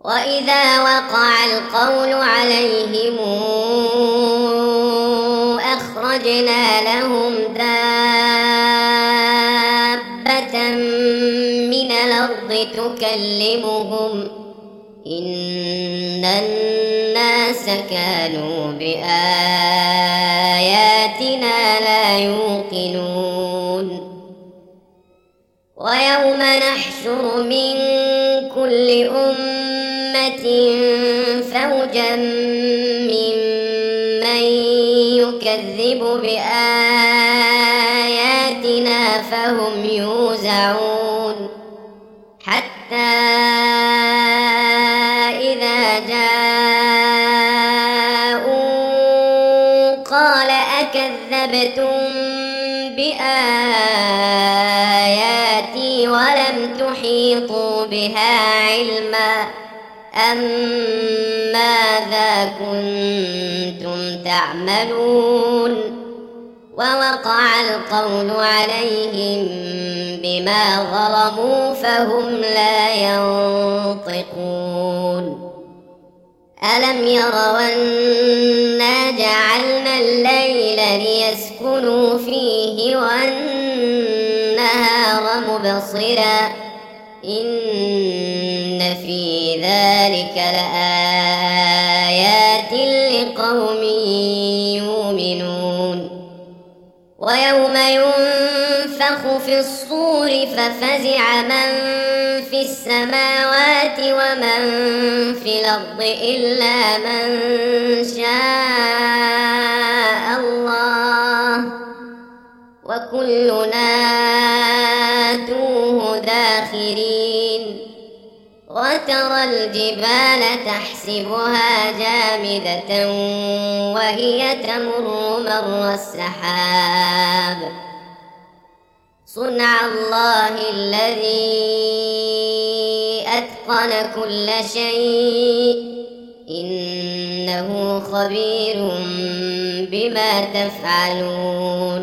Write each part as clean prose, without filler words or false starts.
وإذا وقع القول عليهم أخرجنا لهم دابة من الأرض تكلمهم إن الناس كانوا بآياتنا لا يوقنون ويوم نحشر من كل أمة فوجا ممن يكذب بآياتنا فهم يوزعون حتى إذا جاءوا قال أكذبتم بآياتي ولم تحيطوا بها علما أم ماذا كنتم تعملون ووقع القول عليهم بما ظلموا فهم لا ينطقون ألم يروا أنا جعلنا الليل ليسكنوا فيه والنهار مبصرا إن في ذلك لآيات لقوم يؤمنون ويوم ينفخ في الصور ففزع من في السماوات ومن في الأرض إلا من شاء الله وكلنا آتوه داخرين وترى الجبال تحسبها جامدة وهي تمر مر السحاب صنع الله الذي أتقن كل شيء إنه خبير بما تفعلون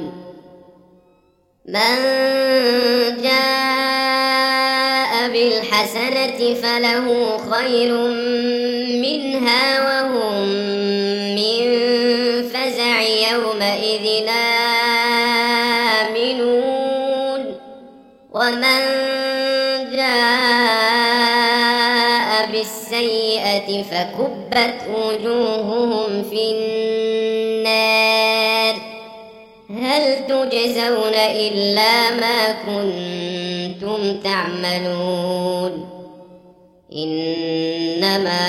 من جاء بالحسنة فله خير منها وهم من فزع يومئذ آمنون ومن جاء بالسيئة فكبت وجوههم في النار هل تجزون إلا ما كنتم تعملون إنما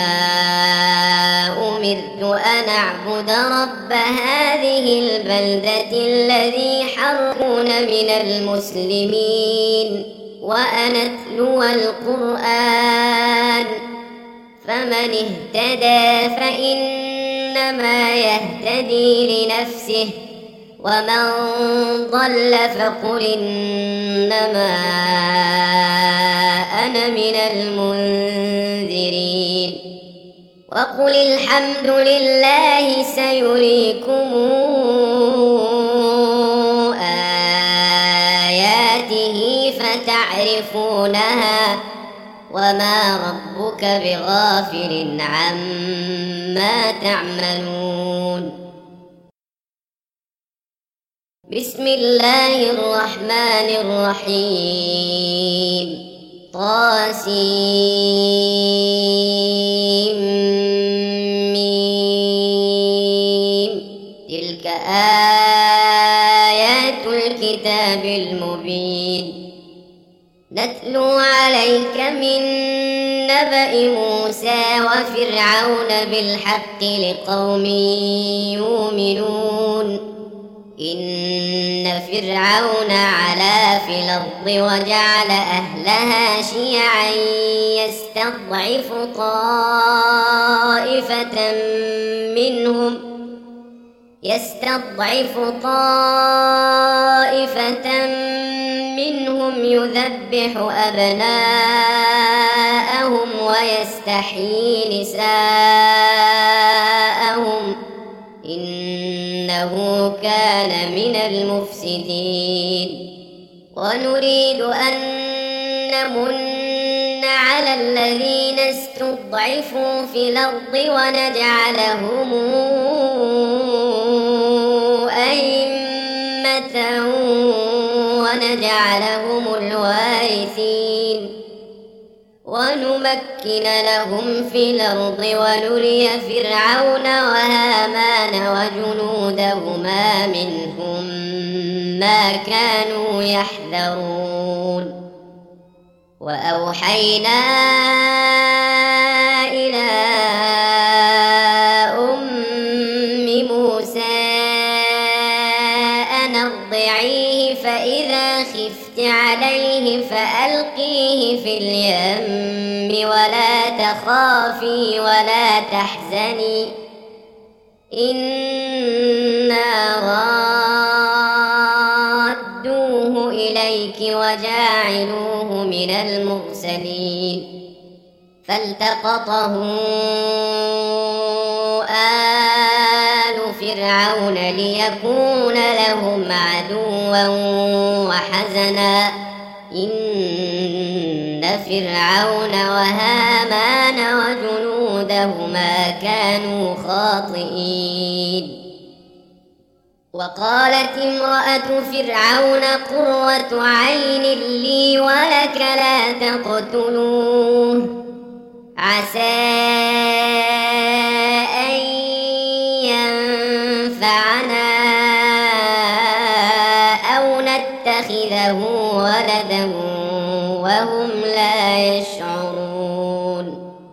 أمرت أن أعبد رب هذه البلدة الذي حرمون من المسلمين وأن أتلو القرآن فمن اهتدى فإنما يهتدي لنفسه ومن ضل فقل إنما أنا من المنذرين وقل الحمد لله سيريكم آياته فتعرفونها وما ربك بغافل عما تعملون بسم الله الرحمن الرحيم طاسيم تلك آيات الكتاب المبين نتلو عليك من نبأ موسى وفرعون بالحق لقوم يؤمنون إن فرعون علا في الأرض وجعل أهلها شيعا يستضعف طائفة منهم يذبح أبناءهم ويستحيي نساءهم إنه كان من المفسدين ونريد أن نمن على الذين استضعفوا في الأرض ونجعلهم أئمة ونجعلهم الوارثين ونمكن لهم في الأرض ونري فرعون وهامان وجنودهما منهم ما كانوا يحذرون وأوحينا إلى أم موسى أن أرضعيه فإذا خفت عليه فألقيه في اليم ولا تخافي ولا تحزني إنا رادوه إليك وجاعلوه من المرسلين فالتقطه آل فرعون ليكون لهم عدوا وحزنا إن فرعون وهامان وجنودهما كانوا خاطئين وقالت امرأة فرعون قرة عين لي ولك لا تقتلوه عسى أن ينفعنا أو نتخذه ولدا وهم لا يشعرون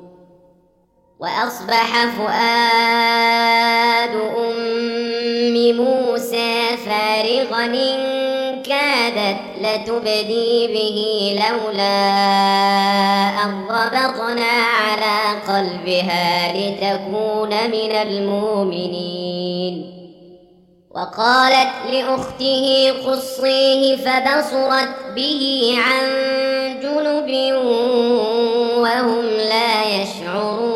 وأصبح فؤاد أم موسى فارغا إن كادت لتبدي به لولا أن ربطنا على قلبها لتكون من المؤمنين وقالت لأخته قصيه فبصرت به عن جنب وهم لا يشعرون